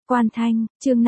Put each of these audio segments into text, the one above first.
Quan Thanh, chương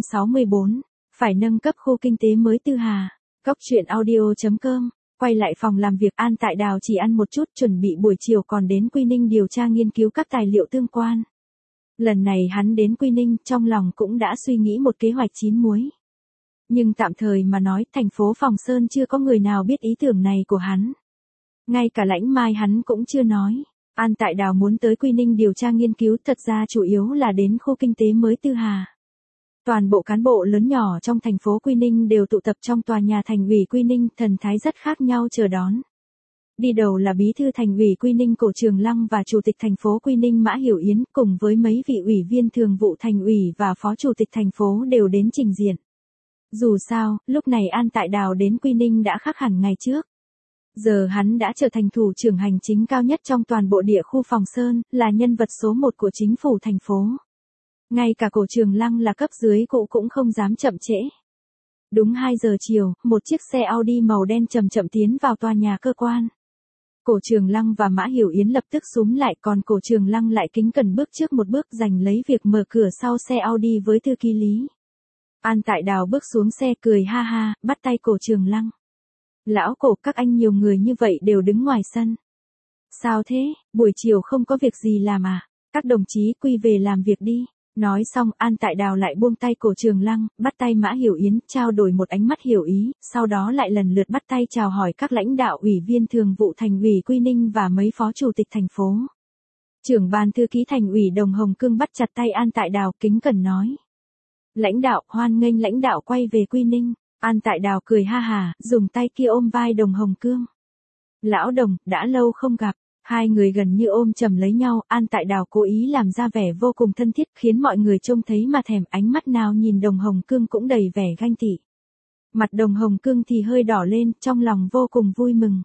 564, phải nâng cấp khu kinh tế mới Tư Hà. Góc truyện audio.com, quay lại phòng làm việc An Tại Đào chỉ ăn một chút chuẩn bị buổi chiều còn đến Quy Ninh điều tra nghiên cứu các tài liệu tương quan. Lần này hắn đến Quy Ninh trong lòng cũng đã suy nghĩ một kế hoạch chín muối. Nhưng tạm thời mà nói thành phố Phòng Sơn chưa có người nào biết ý tưởng này của hắn. Ngay cả Lãnh Mai hắn cũng chưa nói. An Tại Đào muốn tới Quy Ninh điều tra nghiên cứu thật ra chủ yếu là đến khu kinh tế mới Tư Hà. Toàn bộ cán bộ lớn nhỏ trong thành phố Quy Ninh đều tụ tập trong tòa nhà thành ủy Quy Ninh, thần thái rất khác nhau chờ đón. Đi đầu là bí thư thành ủy Quy Ninh Cổ Trường Lăng và chủ tịch thành phố Quy Ninh Mã Hiểu Yến cùng với mấy vị ủy viên thường vụ thành ủy và phó chủ tịch thành phố đều đến trình diện. Dù sao, lúc này An Tại Đào đến Quy Ninh đã khác hẳn ngày trước. Giờ hắn đã trở thành thủ trưởng hành chính cao nhất trong toàn bộ địa khu Phòng Sơn, là nhân vật số 1 của chính phủ thành phố. Ngay cả Cổ Trường Lăng là cấp dưới cụ cũng không dám chậm trễ. Đúng 2 giờ chiều, một chiếc xe Audi màu đen chậm chậm tiến vào tòa nhà cơ quan. Cổ Trường Lăng và Mã Hiểu Yến lập tức xúm lại, còn Cổ Trường Lăng lại kính cẩn bước trước một bước giành lấy việc mở cửa sau xe Audi với thư ký Lý. An Tại Đào bước xuống xe cười ha ha, bắt tay Cổ Trường Lăng. Lão Cổ, các anh nhiều người như vậy đều đứng ngoài sân. Sao thế, buổi chiều không có việc gì làm à? Các đồng chí quy về làm việc đi. Nói xong An Tại Đào lại buông tay Cổ Trường Lăng, bắt tay Mã Hiểu Yến, trao đổi một ánh mắt hiểu ý, sau đó lại lần lượt bắt tay chào hỏi các lãnh đạo ủy viên thường vụ thành ủy Quy Ninh và mấy phó chủ tịch thành phố. Trưởng ban thư ký thành ủy Đồng Hồng Cương bắt chặt tay An Tại Đào, kính cẩn nói. Lãnh đạo, hoan nghênh lãnh đạo quay về Quy Ninh. An Tại Đào cười ha hà, dùng tay kia ôm vai Đồng Hồng Cương. Lão Đồng, đã lâu không gặp. Hai người gần như ôm chầm lấy nhau, An Tại Đào cố ý làm ra vẻ vô cùng thân thiết, khiến mọi người trông thấy mà thèm, ánh mắt nào nhìn Đồng Hồng Cương cũng đầy vẻ ganh tị. Mặt Đồng Hồng Cương thì hơi đỏ lên, trong lòng vô cùng vui mừng.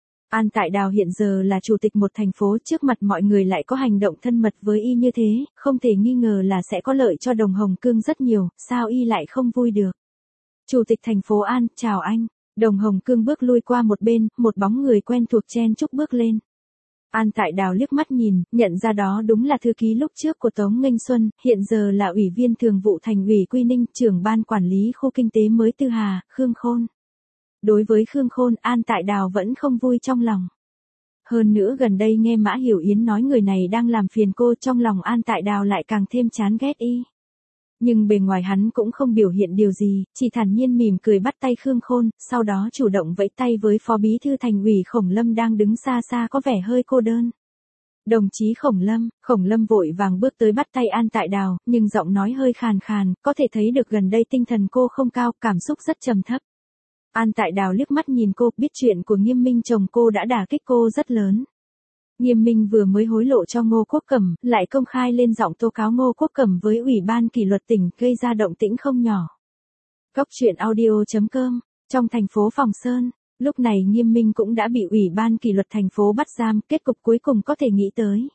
An Tại Đào hiện giờ là chủ tịch một thành phố, trước mặt mọi người lại có hành động thân mật với y như thế, không thể nghi ngờ là sẽ có lợi cho Đồng Hồng Cương rất nhiều, sao y lại không vui được. Chủ tịch thành phố An, chào anh. Đồng Hồng Cương bước lui qua một bên, một bóng người quen thuộc chen chúc bước lên. An Tại Đào liếc mắt nhìn, nhận ra đó đúng là thư ký lúc trước của Tống Nghênh Xuân, hiện giờ là ủy viên thường vụ thành ủy Quy Ninh, trưởng ban quản lý khu kinh tế mới Tư Hà, Khương Khôn. Đối với Khương Khôn, An Tại Đào vẫn không vui trong lòng. Hơn nữa gần đây nghe Mã Hiểu Yến nói người này đang làm phiền cô, trong lòng An Tại Đào lại càng thêm chán ghét y. Nhưng bề ngoài hắn cũng không biểu hiện điều gì, chỉ thản nhiên mỉm cười bắt tay Khương Khôn, sau đó chủ động vẫy tay với phó bí thư thành ủy Khổng Lâm đang đứng xa xa có vẻ hơi cô đơn. Đồng chí Khổng Lâm vội vàng bước tới bắt tay An Tại Đào, nhưng giọng nói hơi khàn khàn, có thể thấy được gần đây tinh thần cô không cao, cảm xúc rất trầm thấp. An Tại Đào liếc mắt nhìn cô, biết chuyện của Nghiêm Minh chồng cô đã đả kích cô rất lớn. Nghiêm Minh vừa mới hối lộ cho Ngô Quốc Cẩm, lại công khai lên giọng tố cáo Ngô Quốc Cẩm với Ủy ban kỷ luật tỉnh, gây ra động tĩnh không nhỏ. Góc truyện audio.com, trong thành phố Phòng Sơn, lúc này Nghiêm Minh cũng đã bị Ủy ban kỷ luật thành phố bắt giam, kết cục cuối cùng có thể nghĩ tới.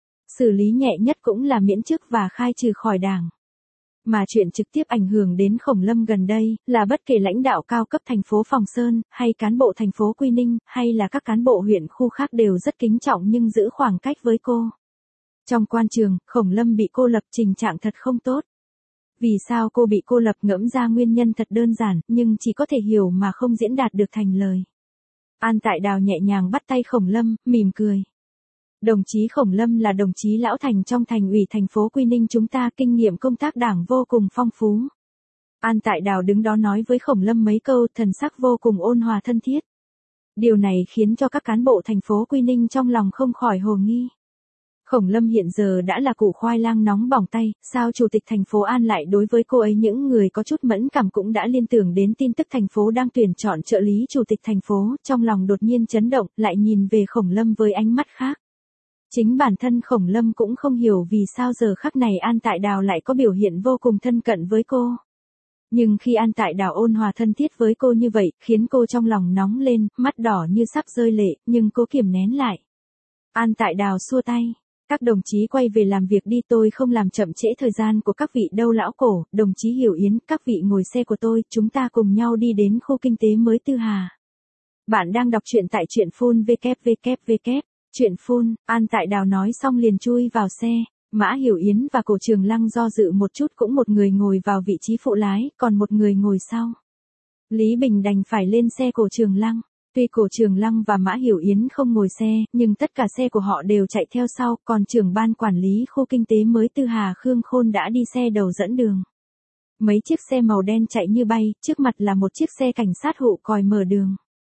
Xử lý nhẹ nhất cũng là miễn chức và khai trừ khỏi đảng. Mà chuyện trực tiếp ảnh hưởng đến Khổng Lâm gần đây, là bất kể lãnh đạo cao cấp thành phố Phòng Sơn, hay cán bộ thành phố Quy Ninh, hay là các cán bộ huyện khu khác đều rất kính trọng nhưng giữ khoảng cách với cô. Trong quan trường, Khổng Lâm bị cô lập, tình trạng thật không tốt. Vì sao cô bị cô lập, ngẫm ra nguyên nhân thật đơn giản, nhưng chỉ có thể hiểu mà không diễn đạt được thành lời. An Tại Đào nhẹ nhàng bắt tay Khổng Lâm, mỉm cười. Đồng chí Khổng Lâm là đồng chí lão thành trong thành ủy thành phố Quy Ninh chúng ta, kinh nghiệm công tác đảng vô cùng phong phú. An Tại Đào đứng đó nói với Khổng Lâm mấy câu, thần sắc vô cùng ôn hòa thân thiết. Điều này khiến cho các cán bộ thành phố Quy Ninh trong lòng không khỏi hồ nghi. Khổng Lâm hiện giờ đã là củ khoai lang nóng bỏng tay, sao chủ tịch thành phố An lại đối với cô ấy? Những người có chút mẫn cảm cũng đã liên tưởng đến tin tức thành phố đang tuyển chọn trợ lý chủ tịch thành phố, trong lòng đột nhiên chấn động, lại nhìn về Khổng Lâm với ánh mắt khác. Chính bản thân Khổng Lâm cũng không hiểu vì sao giờ khắc này An Tại Đào lại có biểu hiện vô cùng thân cận với cô. Nhưng khi An Tại Đào ôn hòa thân thiết với cô như vậy, khiến cô trong lòng nóng lên, mắt đỏ như sắp rơi lệ, nhưng cô kiềm nén lại. An Tại Đào xua tay. Các đồng chí quay về làm việc đi, tôi không làm chậm trễ thời gian của các vị đâu. Lão Cổ, đồng chí Hiểu Yến, các vị ngồi xe của tôi, chúng ta cùng nhau đi đến khu kinh tế mới Tư Hà. Bạn đang đọc truyện tại truyện phun www. Chuyện phun, An Tại Đào nói xong liền chui vào xe. Mã Hiểu Yến và Cổ Trường Lăng do dự một chút, cũng một người ngồi vào vị trí phụ lái, còn một người ngồi sau. Lý Bình đành phải lên xe Cổ Trường Lăng. Tuy Cổ Trường Lăng và Mã Hiểu Yến không ngồi xe, nhưng tất cả xe của họ đều chạy theo sau, còn trưởng ban quản lý khu kinh tế mới Tư Hà Khương Khôn đã đi xe đầu dẫn đường. Mấy chiếc xe màu đen chạy như bay, trước mặt là một chiếc xe cảnh sát hụ còi mở đường.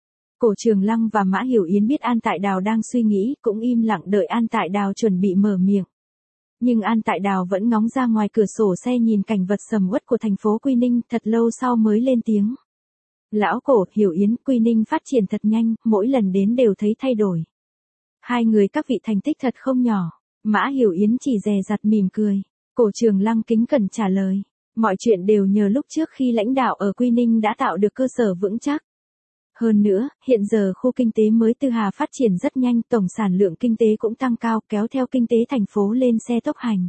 Cổ Trường Lăng và Mã Hiểu Yến biết An Tại Đào đang suy nghĩ, cũng im lặng đợi An Tại Đào chuẩn bị mở miệng. Nhưng An Tại Đào vẫn ngóng ra ngoài cửa sổ xe nhìn cảnh vật sầm uất của thành phố Quy Ninh, thật lâu sau mới lên tiếng. Lão Cổ, Hiểu Yến, Quy Ninh phát triển thật nhanh, mỗi lần đến đều thấy thay đổi. Hai người các vị thành tích thật không nhỏ. Mã Hiểu Yến chỉ dè dặt mỉm cười. Cổ Trường Lăng kính cẩn trả lời. Mọi chuyện đều nhờ lúc trước khi lãnh đạo ở Quy Ninh đã tạo được cơ sở vững chắc. Hơn nữa, hiện giờ khu kinh tế mới Tư Hà phát triển rất nhanh, tổng sản lượng kinh tế cũng tăng cao, kéo theo kinh tế thành phố lên xe tốc hành.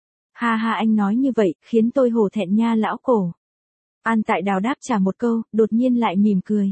Ha ha, anh nói như vậy, khiến tôi hổ thẹn nha lão Cổ. An Tại Đào đáp trả một câu, đột nhiên lại mỉm cười.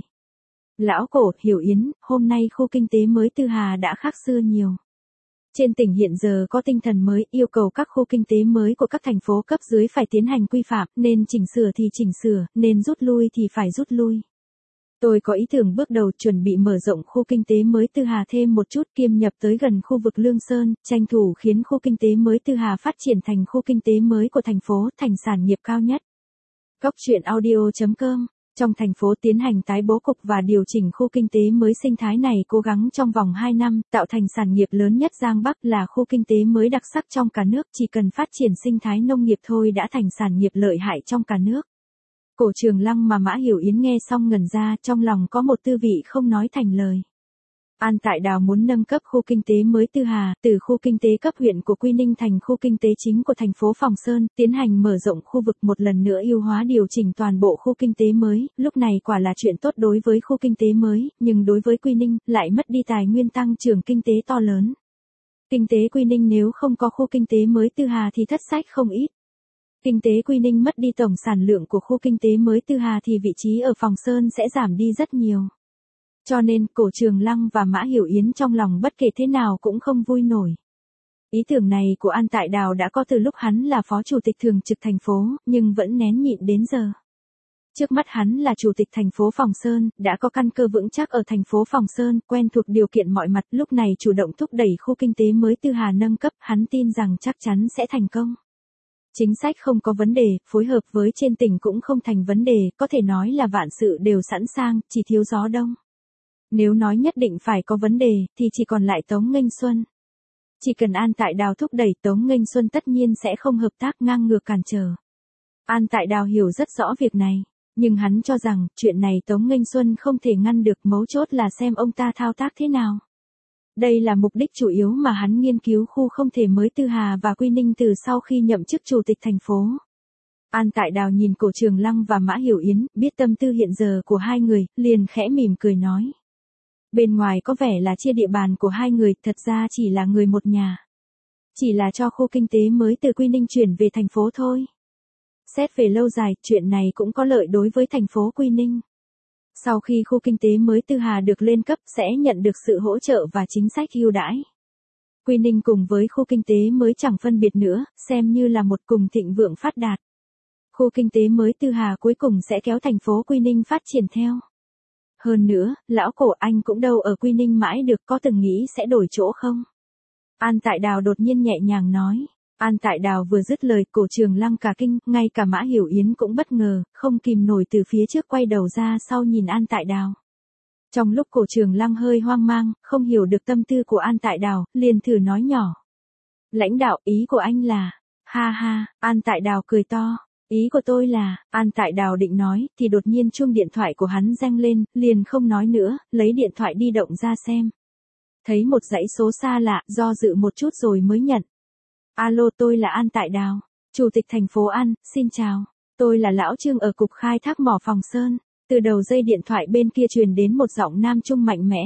Lão Cổ, Hiểu Yến, hôm nay khu kinh tế mới Tư Hà đã khác xưa nhiều. Trên tỉnh hiện giờ có tinh thần mới, yêu cầu các khu kinh tế mới của các thành phố cấp dưới phải tiến hành quy phạm, nên chỉnh sửa thì chỉnh sửa, nên rút lui thì phải rút lui. Tôi có ý tưởng bước đầu chuẩn bị mở rộng khu kinh tế mới Tư Hà thêm một chút, kiêm nhập tới gần khu vực Lương Sơn, tranh thủ khiến khu kinh tế mới Tư Hà phát triển thành khu kinh tế mới của thành phố, thành sản nghiệp cao nhất. Góc truyện audio.com. Trong thành phố tiến hành tái bố cục và điều chỉnh khu kinh tế mới sinh thái này, cố gắng trong vòng 2 năm, tạo thành sản nghiệp lớn nhất Giang Bắc, là khu kinh tế mới đặc sắc trong cả nước, chỉ cần phát triển sinh thái nông nghiệp thôi đã thành sản nghiệp lợi hại trong cả nước. Cổ Trường Lăng mà Mã Hiểu Yến nghe xong ngẩn ra, trong lòng có một tư vị không nói thành lời. An Tại Đào muốn nâng cấp khu kinh tế mới Tư Hà, từ khu kinh tế cấp huyện của Quy Ninh thành khu kinh tế chính của thành phố Phòng Sơn, tiến hành mở rộng khu vực, một lần nữa ưu hóa điều chỉnh toàn bộ khu kinh tế mới, lúc này quả là chuyện tốt đối với khu kinh tế mới, nhưng đối với Quy Ninh, lại mất đi tài nguyên tăng trưởng kinh tế to lớn. Kinh tế Quy Ninh nếu không có khu kinh tế mới Tư Hà thì thất sách không ít. Kinh tế Quy Ninh mất đi tổng sản lượng của khu kinh tế mới Tư Hà thì vị trí ở Phòng Sơn sẽ giảm đi rất nhiều. Cho nên, Cổ Trường Lăng và Mã Hiểu Yến trong lòng bất kể thế nào cũng không vui nổi. Ý tưởng này của An Tại Đào đã có từ lúc hắn là phó chủ tịch thường trực thành phố, nhưng vẫn nén nhịn đến giờ. Trước mắt hắn là chủ tịch thành phố Phòng Sơn, đã có căn cơ vững chắc ở thành phố Phòng Sơn, quen thuộc điều kiện mọi mặt, lúc này chủ động thúc đẩy khu kinh tế mới Tư Hà nâng cấp, hắn tin rằng chắc chắn sẽ thành công. Chính sách không có vấn đề, phối hợp với trên tỉnh cũng không thành vấn đề, có thể nói là vạn sự đều sẵn sàng, chỉ thiếu gió đông. Nếu nói nhất định phải có vấn đề, thì chỉ còn lại Tống Nghênh Xuân. Chỉ cần An Tại Đào thúc đẩy, Tống Nghênh Xuân tất nhiên sẽ không hợp tác, ngang ngược cản trở. An Tại Đào hiểu rất rõ việc này, nhưng hắn cho rằng, chuyện này Tống Nghênh Xuân không thể ngăn được, mấu chốt là xem ông ta thao tác thế nào. Đây là mục đích chủ yếu mà hắn nghiên cứu khu không thể mới Tư Hà và Quy Ninh từ sau khi nhậm chức chủ tịch thành phố. An Tại Đào nhìn Cổ Trường Lăng và Mã Hiểu Yến, biết tâm tư hiện giờ của hai người, liền khẽ mỉm cười nói. Bên ngoài có vẻ là chia địa bàn của hai người, thật ra chỉ là người một nhà. Chỉ là cho khu kinh tế mới từ Quy Ninh chuyển về thành phố thôi. Xét về lâu dài, chuyện này cũng có lợi đối với thành phố Quy Ninh. Sau khi khu kinh tế mới Tư Hà được lên cấp sẽ nhận được sự hỗ trợ và chính sách ưu đãi. Quy Ninh cùng với khu kinh tế mới chẳng phân biệt nữa, xem như là một cùng thịnh vượng phát đạt. Khu kinh tế mới Tư Hà cuối cùng sẽ kéo thành phố Quy Ninh phát triển theo. Hơn nữa, lão Cổ, anh cũng đâu ở Quy Ninh mãi được, có từng nghĩ sẽ đổi chỗ không? An Tại Đào đột nhiên nhẹ nhàng nói. An Tại Đào vừa dứt lời, Cổ Trường Lăng cả kinh, ngay cả Mã Hiểu Yến cũng bất ngờ, không kìm nổi từ phía trước quay đầu ra sau nhìn An Tại Đào. Trong lúc Cổ Trường Lăng hơi hoang mang, không hiểu được tâm tư của An Tại Đào, liền thử nói nhỏ. Lãnh đạo, ý của anh là... Ha ha, An Tại Đào cười to. Ý của tôi là, An Tại Đào định nói, thì đột nhiên chuông điện thoại của hắn reng lên, liền không nói nữa, lấy điện thoại di động ra xem. Thấy một dãy số xa lạ, do dự một chút rồi mới nhận. Alo, tôi là An Tại Đào, Chủ tịch thành phố An, xin chào. Tôi là Lão Trương ở Cục Khai thác mỏ Phòng Sơn. Từ đầu dây điện thoại bên kia truyền đến một giọng nam trung mạnh mẽ.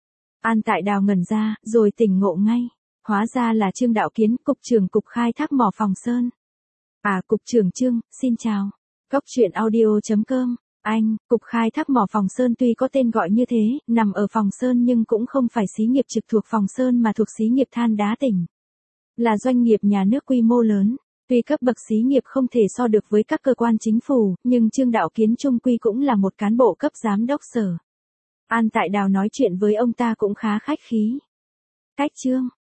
An Tại Đào ngẩn ra, rồi tỉnh ngộ ngay. Hóa ra là Trương Đạo Kiến, Cục trưởng Cục Khai thác mỏ Phòng Sơn. À, Cục trưởng Trương, xin chào. Góc truyện audio.com. Anh, Cục Khai thác mỏ Phòng Sơn tuy có tên gọi như thế, nằm ở Phòng Sơn nhưng cũng không phải xí nghiệp trực thuộc Phòng Sơn mà thuộc xí nghiệp than đá tỉnh. Là doanh nghiệp nhà nước quy mô lớn, tuy cấp bậc xí nghiệp không thể so được với các cơ quan chính phủ, nhưng Trương Đạo Kiến chung quy cũng là một cán bộ cấp giám đốc sở. An Tại Đào nói chuyện với ông ta cũng khá khách khí. Cách Trương